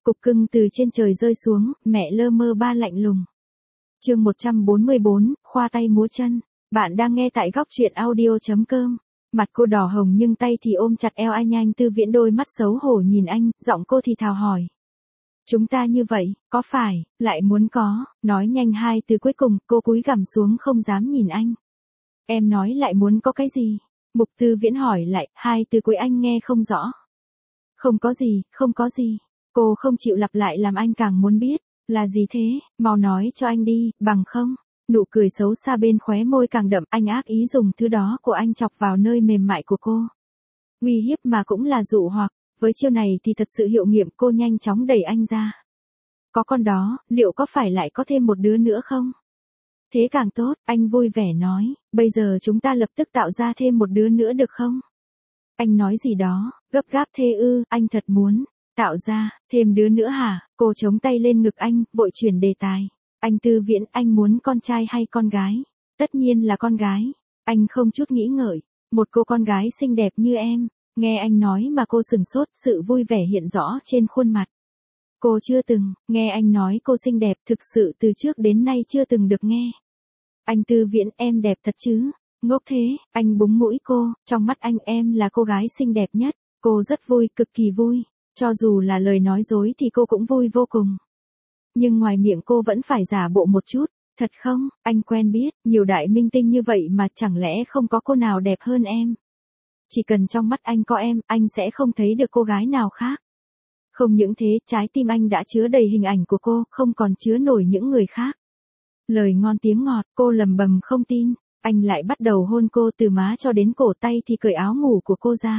Cục cưng từ trên trời rơi xuống, mẹ lơ mơ ba lạnh lùng. Chương 144, khoa tay múa chân. Bạn đang nghe tại góc truyện audio.com. Mặt cô đỏ hồng nhưng tay thì ôm chặt eo anh. Anh Tư Viễn đôi mắt xấu hổ nhìn anh, giọng cô thì thào hỏi. Chúng ta như vậy, có phải, lại muốn có, nói nhanh hai từ cuối cùng, cô cúi gằm xuống không dám nhìn anh. Em nói lại muốn có cái gì? Mục Tư Viễn hỏi lại, hai từ cuối anh nghe không rõ. Không có gì, không có gì. Cô không chịu lặp lại làm anh càng muốn biết. Là gì thế, mau nói cho anh đi, bằng không. Nụ cười xấu xa bên khóe môi càng đậm, anh ác ý dùng thứ đó của anh chọc vào nơi mềm mại của cô. Uy hiếp mà cũng là dụ hoặc, với chiêu này thì thật sự hiệu nghiệm. Cô nhanh chóng đẩy anh ra. Có con đó, liệu có phải lại có thêm một đứa nữa không? Thế càng tốt, anh vui vẻ nói, bây giờ chúng ta lập tức tạo ra thêm một đứa nữa được không? Anh nói gì đó, gấp gáp thế ư, anh thật muốn. Tạo ra, thêm đứa nữa hả? Cô chống tay lên ngực anh, vội chuyển đề tài. Anh Tư Viễn, anh muốn con trai hay con gái? Tất nhiên là con gái. Anh không chút nghĩ ngợi. Một cô con gái xinh đẹp như em. Nghe anh nói mà cô sửng sốt, sự vui vẻ hiện rõ trên khuôn mặt. Cô chưa từng, nghe anh nói cô xinh đẹp, thực sự từ trước đến nay chưa từng được nghe. Anh Tư Viễn, em đẹp thật chứ? Ngốc thế, anh búng mũi cô, trong mắt anh em là cô gái xinh đẹp nhất. Cô rất vui, cực kỳ vui. Cho dù là lời nói dối thì cô cũng vui vô cùng. Nhưng ngoài miệng cô vẫn phải giả bộ một chút. Thật không, anh quen biết, nhiều đại minh tinh như vậy mà chẳng lẽ không có cô nào đẹp hơn em. Chỉ cần trong mắt anh có em, anh sẽ không thấy được cô gái nào khác. Không những thế, trái tim anh đã chứa đầy hình ảnh của cô, không còn chứa nổi những người khác. Lời ngon tiếng ngọt, cô lầm bầm không tin. Anh lại bắt đầu hôn cô từ má cho đến cổ, tay thì cởi áo ngủ của cô ra.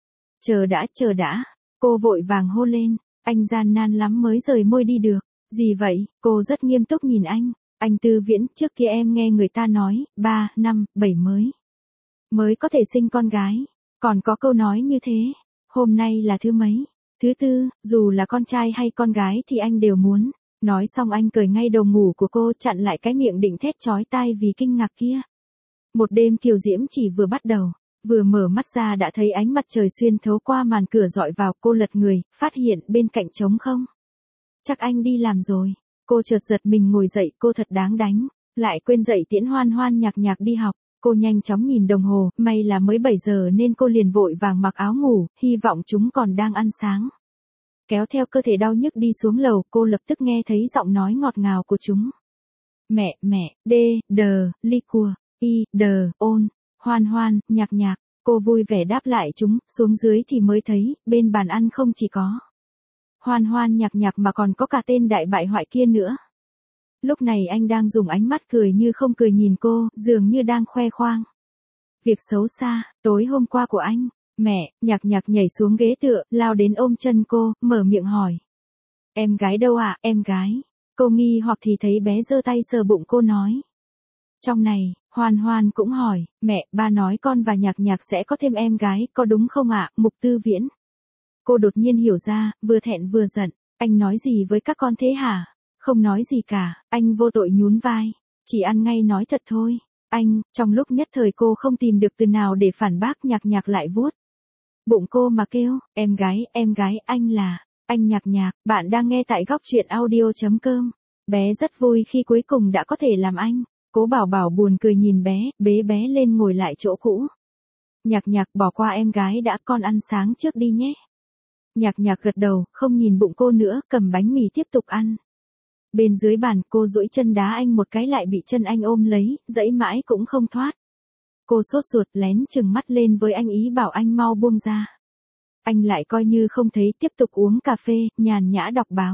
Chờ đã. Cô vội vàng hô lên, anh gian nan lắm mới rời môi đi được. Gì vậy? Cô rất nghiêm túc nhìn anh. Anh Tư Viễn, trước kia em nghe người ta nói, 3, 5, 7 mới có thể sinh con gái. Còn có câu nói như thế. Hôm nay là thứ mấy? Thứ tư, dù là con trai hay con gái thì anh đều muốn. Nói xong anh cởi ngay đồ ngủ của cô, chặn lại cái miệng định thét chói tai vì kinh ngạc kia. Một đêm kiều diễm chỉ vừa bắt đầu. Vừa mở mắt ra đã thấy ánh mặt trời xuyên thấu qua màn cửa dọi vào. Cô lật người, phát hiện bên cạnh trống không. Chắc anh đi làm rồi. Cô chợt giật mình ngồi dậy, cô thật đáng đánh. Lại quên dậy tiễn Hoan Hoan nhạc nhạc đi học. Cô nhanh chóng nhìn đồng hồ, may là mới 7 giờ nên cô liền vội vàng mặc áo ngủ, hy vọng chúng còn đang ăn sáng. Kéo theo cơ thể đau nhức đi xuống lầu, cô lập tức nghe thấy giọng nói ngọt ngào của chúng. Mẹ, ly cua, ôn. Hoan Hoan, nhạc nhạc, cô vui vẻ đáp lại chúng, xuống dưới thì mới thấy, bên bàn ăn không chỉ có Hoan Hoan nhạc nhạc mà còn có cả tên đại bại hoại kia nữa. Lúc này anh đang dùng ánh mắt cười như không cười nhìn cô, dường như đang khoe khoang. Việc xấu xa, tối hôm qua của anh, mẹ, nhạc nhạc nhảy xuống ghế tựa, lao đến ôm chân cô, mở miệng hỏi. Em gái đâu ạ, em gái? Cô nghi hoặc thì thấy bé giơ tay sờ bụng cô nói. Trong này, Hoan Hoan cũng hỏi, mẹ, ba nói con và nhạc nhạc sẽ có thêm em gái, có đúng không ạ, Mục Tư Viễn? Cô đột nhiên hiểu ra, vừa thẹn vừa giận, anh nói gì với các con thế hả? Không nói gì cả, anh vô tội nhún vai, chỉ ăn ngay nói thật thôi. Anh, trong lúc nhất thời cô không tìm được từ nào để phản bác, nhạc nhạc lại vuốt bụng cô mà kêu, em gái, anh là, anh nhạc nhạc, bạn đang nghe tại góc truyện audio.com. Bé rất vui khi cuối cùng đã có thể làm anh. Cố Bảo Bảo buồn cười nhìn bé, bế bé lên ngồi lại chỗ cũ. Nhạc nhạc, bỏ qua em gái đã, con ăn sáng trước đi nhé. Nhạc nhạc gật đầu, không nhìn bụng cô nữa, cầm bánh mì tiếp tục ăn. Bên dưới bàn, cô duỗi chân đá anh một cái lại bị chân anh ôm lấy, giãy mãi cũng không thoát. Cô sốt ruột lén chừng mắt lên với anh ý bảo anh mau buông ra. Anh lại coi như không thấy, tiếp tục uống cà phê, nhàn nhã đọc báo.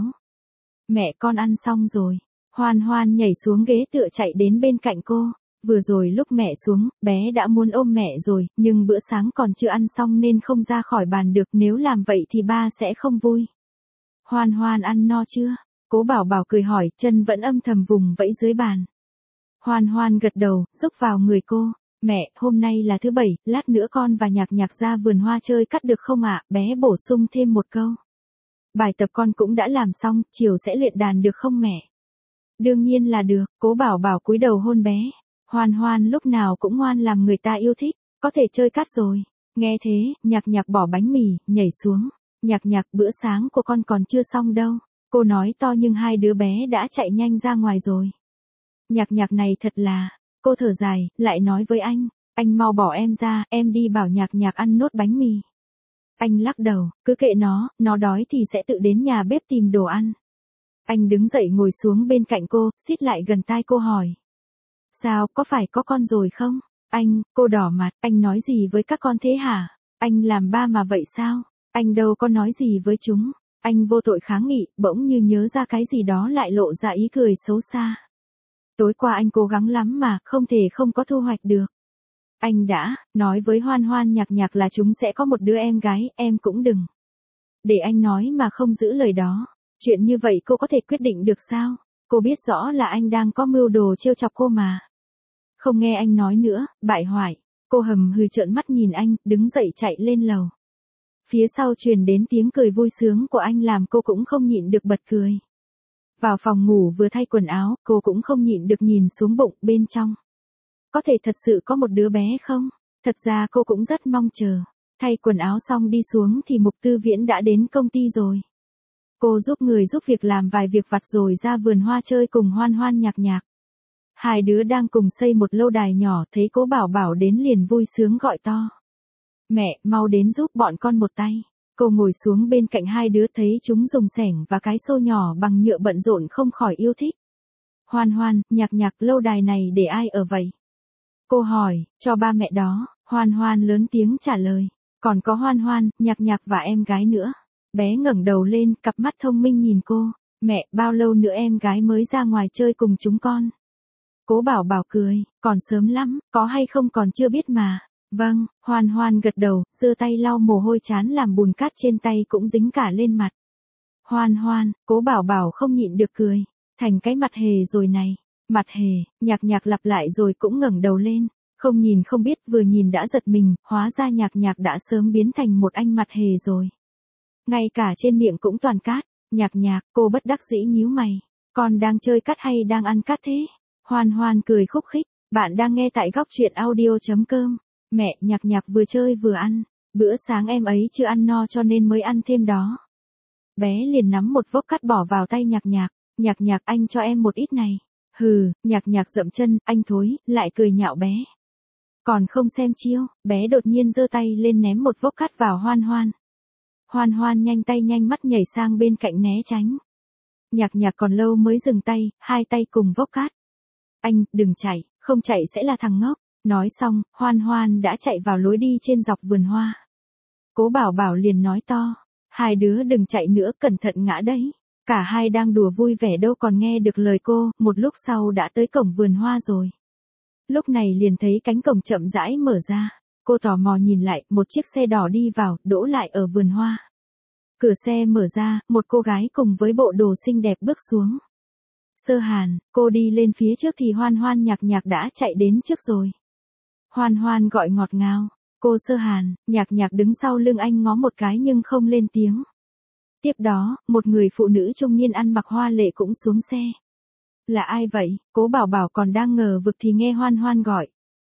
Mẹ, con ăn xong rồi. Hoan Hoan nhảy xuống ghế tựa chạy đến bên cạnh cô. Vừa rồi lúc mẹ xuống, bé đã muốn ôm mẹ rồi, nhưng bữa sáng còn chưa ăn xong nên không ra khỏi bàn được, nếu làm vậy thì ba sẽ không vui. Hoan Hoan ăn no chưa? Cố Bảo Bảo cười hỏi, chân vẫn âm thầm vùng vẫy dưới bàn. Hoan Hoan gật đầu, rúc vào người cô. Mẹ, hôm nay là thứ bảy, lát nữa con và nhạc nhạc ra vườn hoa chơi cắt được không ạ? Bé bổ sung thêm một câu. Bài tập con cũng đã làm xong, chiều sẽ luyện đàn được không mẹ? Đương nhiên là được, Cố Bảo Bảo cúi đầu hôn bé. Hoan Hoan lúc nào cũng ngoan làm người ta yêu thích, có thể chơi cát rồi. Nghe thế, nhạc nhạc bỏ bánh mì, nhảy xuống. Nhạc nhạc, bữa sáng của con còn chưa xong đâu. Cô nói to nhưng hai đứa bé đã chạy nhanh ra ngoài rồi. Nhạc nhạc này thật là, cô thở dài, lại nói với anh mau bỏ em ra, em đi bảo nhạc nhạc ăn nốt bánh mì. Anh lắc đầu, cứ kệ nó đói thì sẽ tự đến nhà bếp tìm đồ ăn. Anh đứng dậy ngồi xuống bên cạnh cô, xít lại gần tai cô hỏi. Sao, có phải có con rồi không? Cô đỏ mặt, anh nói gì với các con thế hả? Anh làm ba mà vậy sao? Anh đâu có nói gì với chúng. Anh vô tội kháng nghị, bỗng như nhớ ra cái gì đó lại lộ ra ý cười xấu xa. Tối qua anh cố gắng lắm mà, không thể không có thu hoạch được. Anh đã nói với Hoan Hoan nhạc nhạc là chúng sẽ có một đứa em gái, em cũng đừng. Để anh nói mà không giữ lời đó. Chuyện như vậy cô có thể quyết định được sao? Cô biết rõ là anh đang có mưu đồ trêu chọc cô mà. Không nghe anh nói nữa, bại hoại. Cô hầm hừ trợn mắt nhìn anh, đứng dậy chạy lên lầu. Phía sau truyền đến tiếng cười vui sướng của anh làm cô cũng không nhịn được bật cười. Vào phòng ngủ vừa thay quần áo, cô cũng không nhịn được nhìn xuống bụng bên trong. Có thể thật sự có một đứa bé không? Thật ra cô cũng rất mong chờ. Thay quần áo xong đi xuống thì Mục Tư Viễn đã đến công ty rồi. Cô giúp người giúp việc làm vài việc vặt rồi ra vườn hoa chơi cùng Hoan Hoan nhạc nhạc. Hai đứa đang cùng xây một lâu đài nhỏ, thấy Cố Bảo Bảo đến liền vui sướng gọi to. Mẹ, mau đến giúp bọn con một tay. Cô ngồi xuống bên cạnh hai đứa thấy chúng dùng xẻng và cái xô nhỏ bằng nhựa bận rộn không khỏi yêu thích. Hoan Hoan, nhạc nhạc, lâu đài này để ai ở vậy? Cô hỏi, cho ba mẹ đó. Hoan Hoan lớn tiếng trả lời. Còn có Hoan Hoan, nhạc nhạc và em gái nữa. Bé ngẩng đầu lên, cặp mắt thông minh nhìn cô. Mẹ, bao lâu nữa em gái mới ra ngoài chơi cùng chúng con? Cố Bảo Bảo cười, còn sớm lắm, có hay không còn chưa biết mà. Vâng, Hoan Hoan gật đầu, giơ tay lau mồ hôi chán làm bùn cát trên tay cũng dính cả lên mặt. Hoan Hoan, Cố Bảo Bảo không nhịn được cười. Thành cái mặt hề rồi này. Mặt hề, nhạc nhạc lặp lại rồi cũng ngẩng đầu lên. Không nhìn không biết, vừa nhìn đã giật mình, hóa ra nhạc nhạc đã sớm biến thành một anh mặt hề rồi. Ngay cả trên miệng cũng toàn cát. Nhạc nhạc, cô bất đắc dĩ nhíu mày. Con đang chơi cát hay đang ăn cát thế? Hoan Hoan cười khúc khích. Bạn đang nghe tại góc truyện audio.com. Mẹ, nhạc nhạc vừa chơi vừa ăn. Bữa sáng em ấy chưa ăn no cho nên mới ăn thêm đó. Bé liền nắm một vốc cát bỏ vào tay nhạc nhạc. Nhạc nhạc, anh cho em một ít này. Hừ, nhạc nhạc dậm chân, anh thối, lại cười nhạo bé. Còn không xem chiêu, bé đột nhiên giơ tay lên ném một vốc cát vào Hoan Hoan. Hoan Hoan nhanh tay nhanh mắt nhảy sang bên cạnh né tránh. Nhạc nhạc còn lâu mới dừng tay, hai tay cùng vốc cát. Anh, đừng chạy, không chạy sẽ là thằng ngốc. Nói xong, Hoan Hoan đã chạy vào lối đi trên dọc vườn hoa. Cố Bảo Bảo liền nói to. Hai đứa đừng chạy nữa, cẩn thận ngã đấy. Cả hai đang đùa vui vẻ đâu còn nghe được lời cô, một lúc sau đã tới cổng vườn hoa rồi. Lúc này liền thấy cánh cổng chậm rãi mở ra. Cô tò mò nhìn lại, một chiếc xe đỏ đi vào, đỗ lại ở vườn hoa. Cửa xe mở ra, một cô gái cùng với bộ đồ xinh đẹp bước xuống. Sơ Hàn, cô đi lên phía trước thì Hoan Hoan nhạc nhạc đã chạy đến trước rồi. Hoan Hoan gọi ngọt ngào. Cô Sơ Hàn, nhạc nhạc đứng sau lưng anh ngó một cái nhưng không lên tiếng. Tiếp đó, một người phụ nữ trung niên ăn mặc hoa lệ cũng xuống xe. Là ai vậy? Cố Bảo Bảo còn đang ngờ vực thì nghe Hoan Hoan gọi.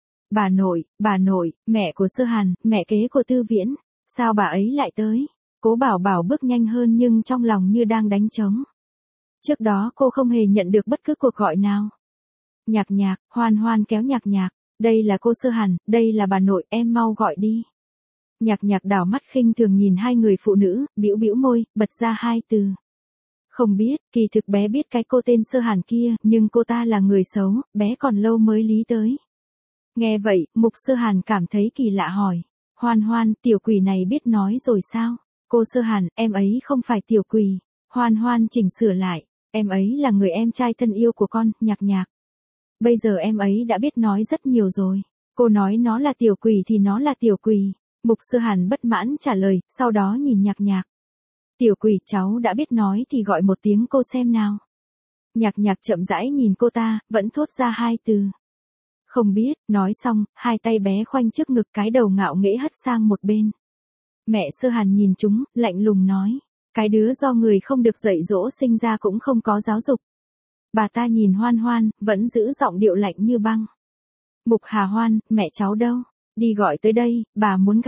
Bà nội, mẹ của Sơ Hàn, mẹ kế của Tư Viễn. Sao bà ấy lại tới? Cố Bảo Bảo bước nhanh hơn nhưng trong lòng như đang đánh trống. Trước đó cô không hề nhận được bất cứ cuộc gọi nào. Nhạc nhạc, Hoan Hoan kéo nhạc nhạc. Đây là cô Sơ Hàn, đây là bà nội, em mau gọi đi. Nhạc nhạc đảo mắt khinh thường nhìn hai người phụ nữ, bĩu bĩu môi, bật ra hai từ. Không biết, kỳ thực bé biết cái cô tên Sơ Hàn kia, nhưng cô ta là người xấu, bé còn lâu mới lý tới. Nghe vậy, Mục Sơ Hàn cảm thấy kỳ lạ hỏi. Hoan Hoan, tiểu quỷ này biết nói rồi sao? Cô Sơ Hàn, em ấy không phải tiểu quỷ. Hoan Hoan chỉnh sửa lại. Em ấy là người em trai thân yêu của con, nhạc nhạc. Bây giờ em ấy đã biết nói rất nhiều rồi. Cô nói nó là tiểu quỷ thì nó là tiểu quỷ. Mục Sơ Hàn bất mãn trả lời, sau đó nhìn nhạc nhạc. Tiểu quỷ, cháu đã biết nói thì gọi một tiếng cô xem nào. Nhạc nhạc chậm rãi nhìn cô ta, vẫn thốt ra hai từ. Không biết, nói xong, hai tay bé khoanh trước ngực, cái đầu ngạo nghễ hất sang một bên. Mẹ Sơ Hàn nhìn chúng, lạnh lùng nói. Cái đứa do người không được dạy dỗ sinh ra cũng không có giáo dục. Bà ta nhìn Hoan Hoan, vẫn giữ giọng điệu lạnh như băng. Mục Hà Hoan, mẹ cháu đâu? Đi gọi tới đây, bà muốn gặp.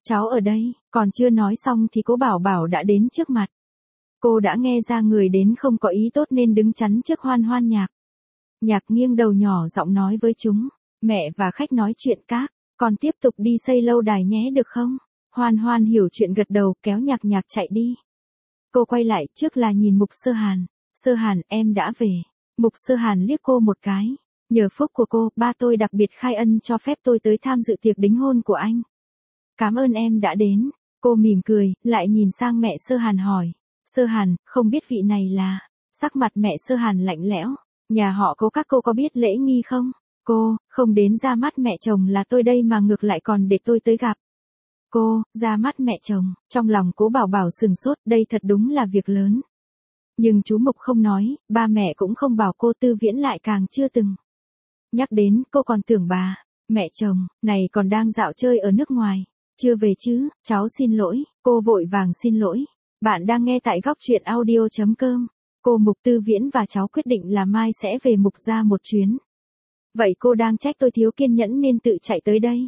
cháu ở đây, còn chưa nói xong thì cố Bảo Bảo đã đến trước mặt. Cô đã nghe ra người đến không có ý tốt nên đứng chắn trước Hoan Hoan Nhạc. Nhạc nghiêng đầu nhỏ giọng nói với chúng, mẹ và khách nói chuyện các, con tiếp tục đi xây lâu đài nhé được không? Hoan Hoan hiểu chuyện gật đầu kéo Nhạc Nhạc chạy đi. Cô quay lại trước là nhìn Mục Sơ Hàn, Sơ Hàn em đã về. Mục Sơ Hàn liếc cô một cái, nhờ phúc của cô, ba tôi đặc biệt khai ân cho phép tôi tới tham dự tiệc đính hôn của anh. Cảm ơn em đã đến. Cô mỉm cười, lại nhìn sang mẹ Sơ Hàn hỏi, Sơ Hàn, không biết vị này là... Sắc mặt mẹ Sơ Hàn lạnh lẽo, nhà họ Cố các cô có biết lễ nghi không? Cô, không đến ra mắt mẹ chồng là tôi đây mà ngược lại còn để tôi tới gặp. Cô, ra mắt mẹ chồng, trong lòng Cố Bảo Bảo sừng sốt, đây thật đúng là việc lớn. Nhưng chú Mục không nói, ba mẹ cũng không bảo cô, Tư Viễn lại càng chưa từng. Nhắc đến, cô còn tưởng bà, mẹ chồng, này còn đang dạo chơi ở nước ngoài. Chưa về chứ, cháu xin lỗi, cô vội vàng xin lỗi. Bạn đang nghe tại góc truyện audio.com. Cô Mục Tư Viễn và cháu quyết định là mai sẽ về Mục gia một chuyến. Vậy cô đang trách tôi thiếu kiên nhẫn nên tự chạy tới đây.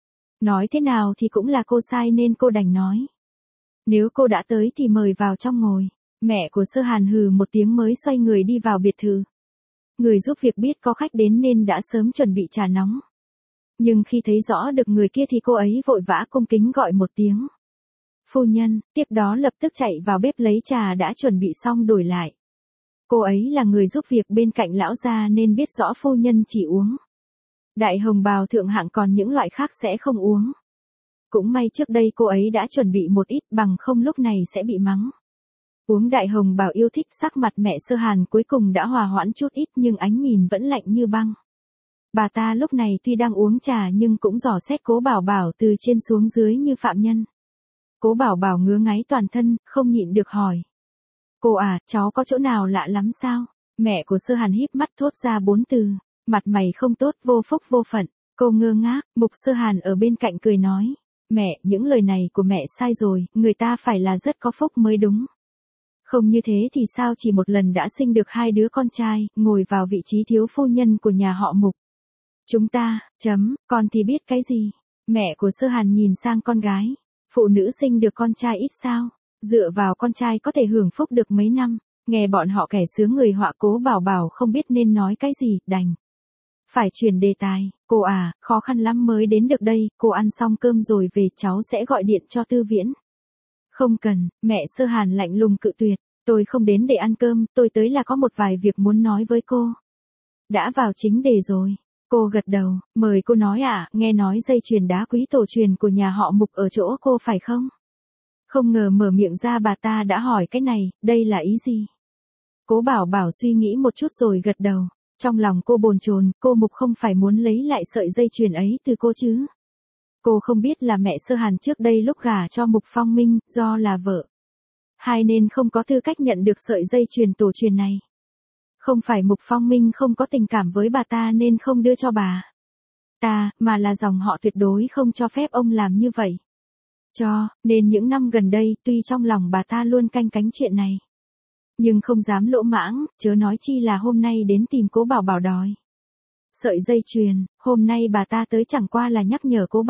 Nói thế nào thì cũng là cô sai nên cô đành nói. Nếu cô đã tới thì mời vào trong ngồi. Mẹ của Sơ Hàn hừ một tiếng mới xoay người đi vào biệt thự. Người giúp việc biết có khách đến nên đã sớm chuẩn bị trà nóng. Nhưng khi thấy rõ được người kia thì cô ấy vội vã cung kính gọi một tiếng. Phu nhân, tiếp đó lập tức chạy vào bếp lấy trà đã chuẩn bị xong đổi lại. Cô ấy là người giúp việc bên cạnh lão gia nên biết rõ phu nhân chỉ uống đại hồng bào thượng hạng, còn những loại khác sẽ không uống. Cũng may trước đây cô ấy đã chuẩn bị một ít, bằng không lúc này sẽ bị mắng. Uống đại hồng bào yêu thích, sắc mặt mẹ Sơ Hàn cuối cùng đã hòa hoãn chút ít nhưng ánh nhìn vẫn lạnh như băng. Bà ta lúc này tuy đang uống trà nhưng cũng dò xét Cố Bảo Bảo từ trên xuống dưới như phạm nhân. Cố Bảo Bảo ngứa ngáy toàn thân, không nhịn được hỏi. Cô à, cháu có chỗ nào lạ lắm sao? Mẹ của Sơ Hàn híp mắt thốt ra 4 từ. Mặt mày không tốt, vô phúc vô phận. Cô ngơ ngác, Mục Sơ Hàn ở bên cạnh cười nói. Mẹ, những lời này của mẹ sai rồi, người ta phải là rất có phúc mới đúng. Không như thế thì sao chỉ một lần đã sinh được 2 đứa con trai, ngồi vào vị trí thiếu phu nhân của nhà họ Mục. Chúng ta, con thì biết cái gì? Mẹ của Sơ Hàn nhìn sang con gái. Phụ nữ sinh được con trai ít sao? Dựa vào con trai có thể hưởng phúc được mấy năm. Nghe bọn họ kẻ sướng người họa. Cố Bảo Bảo không biết nên nói cái gì, đành phải chuyển đề tài. Cô à, khó khăn lắm mới đến được đây, cô ăn xong cơm rồi về cháu sẽ gọi điện cho Tư Viễn. Không cần, mẹ Sơ Hàn lạnh lùng cự tuyệt. Tôi không đến để ăn cơm, tôi tới là có một vài việc muốn nói với cô. Đã vào chính đề rồi. Cô gật đầu, mời cô nói ạ, nghe nói dây chuyền đá quý tổ truyền của nhà họ Mục ở chỗ cô phải không? Không ngờ mở miệng ra bà ta đã hỏi cái này, đây là ý gì? Cố Bảo Bảo suy nghĩ một chút rồi gật đầu. Trong lòng cô bồn chồn, cô Mục không phải muốn lấy lại sợi dây chuyền ấy từ cô chứ? Cô không biết là mẹ Sơ Hàn trước đây lúc gả cho Mục Phong Minh, do là vợ hai nên không có tư cách nhận được sợi dây chuyền tổ truyền này. Không phải Mục Phong Minh không có tình cảm với bà ta nên không đưa cho bà ta, mà là dòng họ tuyệt đối không cho phép ông làm như vậy. Nên những năm gần đây, tuy trong lòng bà ta luôn canh cánh chuyện này, nhưng không dám lỗ mãng, chớ nói chi là hôm nay đến tìm Cố Bảo Bảo đòi sợi dây chuyền. Hôm nay bà ta tới chẳng qua là nhắc nhở Cố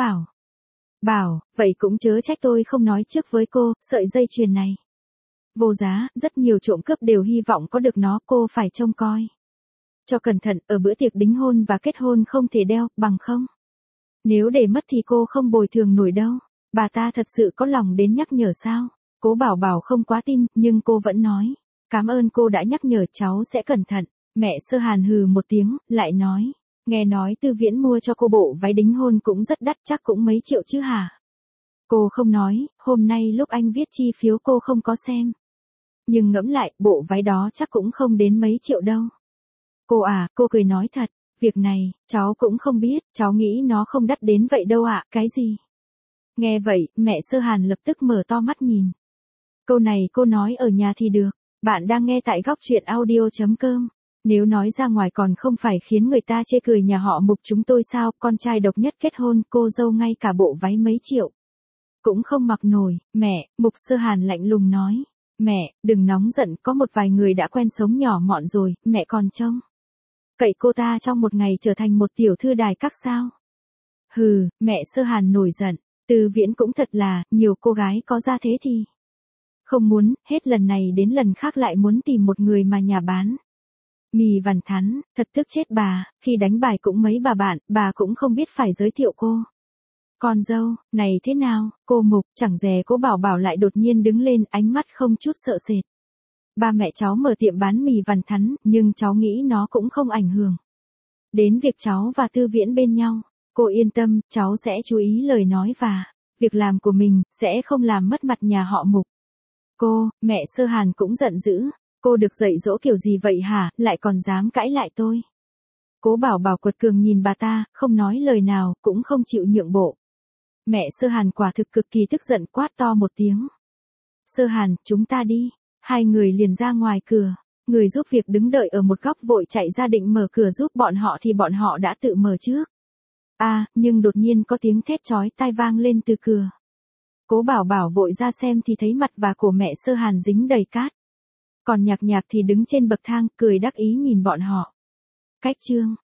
Bảo, vậy cũng chớ trách tôi không nói trước với cô, sợi dây chuyền này vô giá, rất nhiều trộm cướp đều hy vọng có được nó, cô phải trông coi cho cẩn thận, ở bữa tiệc đính hôn và kết hôn không thể đeo, bằng không nếu để mất thì cô không bồi thường nổi đâu. Bà ta thật sự có lòng đến nhắc nhở sao? Cố Bảo Bảo không quá tin, nhưng cô vẫn nói. Cảm ơn cô đã nhắc nhở, cháu sẽ cẩn thận. Mẹ Sơ Hàn hừ một tiếng, lại nói. Nghe nói Tư Viễn mua cho cô bộ váy đính hôn cũng rất đắt, chắc cũng mấy triệu chứ hả? Cô không nói, hôm nay lúc anh viết chi phiếu cô không có xem. Nhưng ngẫm lại, bộ váy đó chắc cũng không đến mấy triệu đâu. Cô à, cô cười nói thật. Việc này, cháu cũng không biết, cháu nghĩ nó không đắt đến vậy đâu ạ. Cái gì? Nghe vậy, mẹ Sơ Hàn lập tức mở to mắt nhìn. Câu này cô nói ở nhà thì được. Bạn đang nghe tại góc truyện audio.com. Nếu nói ra ngoài còn không phải khiến người ta chê cười nhà họ Mục chúng tôi sao, con trai độc nhất kết hôn, cô dâu ngay cả bộ váy mấy triệu cũng không mặc nổi. Mẹ, Mục Sơ Hàn lạnh lùng nói. Mẹ, đừng nóng giận, có một vài người đã quen sống nhỏ mọn rồi, mẹ còn trông cậy cô ta trong một ngày trở thành một tiểu thư đài các sao? Hừ, mẹ Sơ Hàn nổi giận. Tư Viễn cũng thật là, nhiều cô gái có ra thế thì không muốn, hết lần này đến lần khác lại muốn tìm một người mà nhà bán mì vằn thắn, thật tức chết bà, khi đánh bài cũng mấy bà cũng không biết phải giới thiệu cô. Con dâu, này thế nào, cô Mục, chẳng dè Cố Bảo Bảo lại đột nhiên đứng lên, ánh mắt không chút sợ sệt. Ba mẹ cháu mở tiệm bán mì vằn thắn, nhưng cháu nghĩ nó cũng không ảnh hưởng đến việc cháu và Tư Viễn bên nhau. Cô yên tâm, cháu sẽ chú ý lời nói và việc làm của mình, sẽ không làm mất mặt nhà họ Mục. Cô, mẹ Sơ Hàn cũng giận dữ. Cô được dạy dỗ kiểu gì vậy hả, lại còn dám cãi lại tôi. Cố Bảo Bảo quật cường nhìn bà ta, không nói lời nào, cũng không chịu nhượng bộ. Mẹ Sơ Hàn quả thực cực kỳ tức giận, quát to một tiếng. Sơ Hàn, chúng ta đi. Hai người liền ra ngoài cửa. Người giúp việc đứng đợi ở một góc vội chạy ra định mở cửa giúp bọn họ thì bọn họ đã tự mở trước. Nhưng đột nhiên có tiếng thét chói tai vang lên từ cửa. Cố Bảo Bảo vội ra xem thì thấy mặt và của mẹ Sơ Hàn dính đầy cát. Còn Nhạc Nhạc thì đứng trên bậc thang, cười đắc ý nhìn bọn họ. Cách chương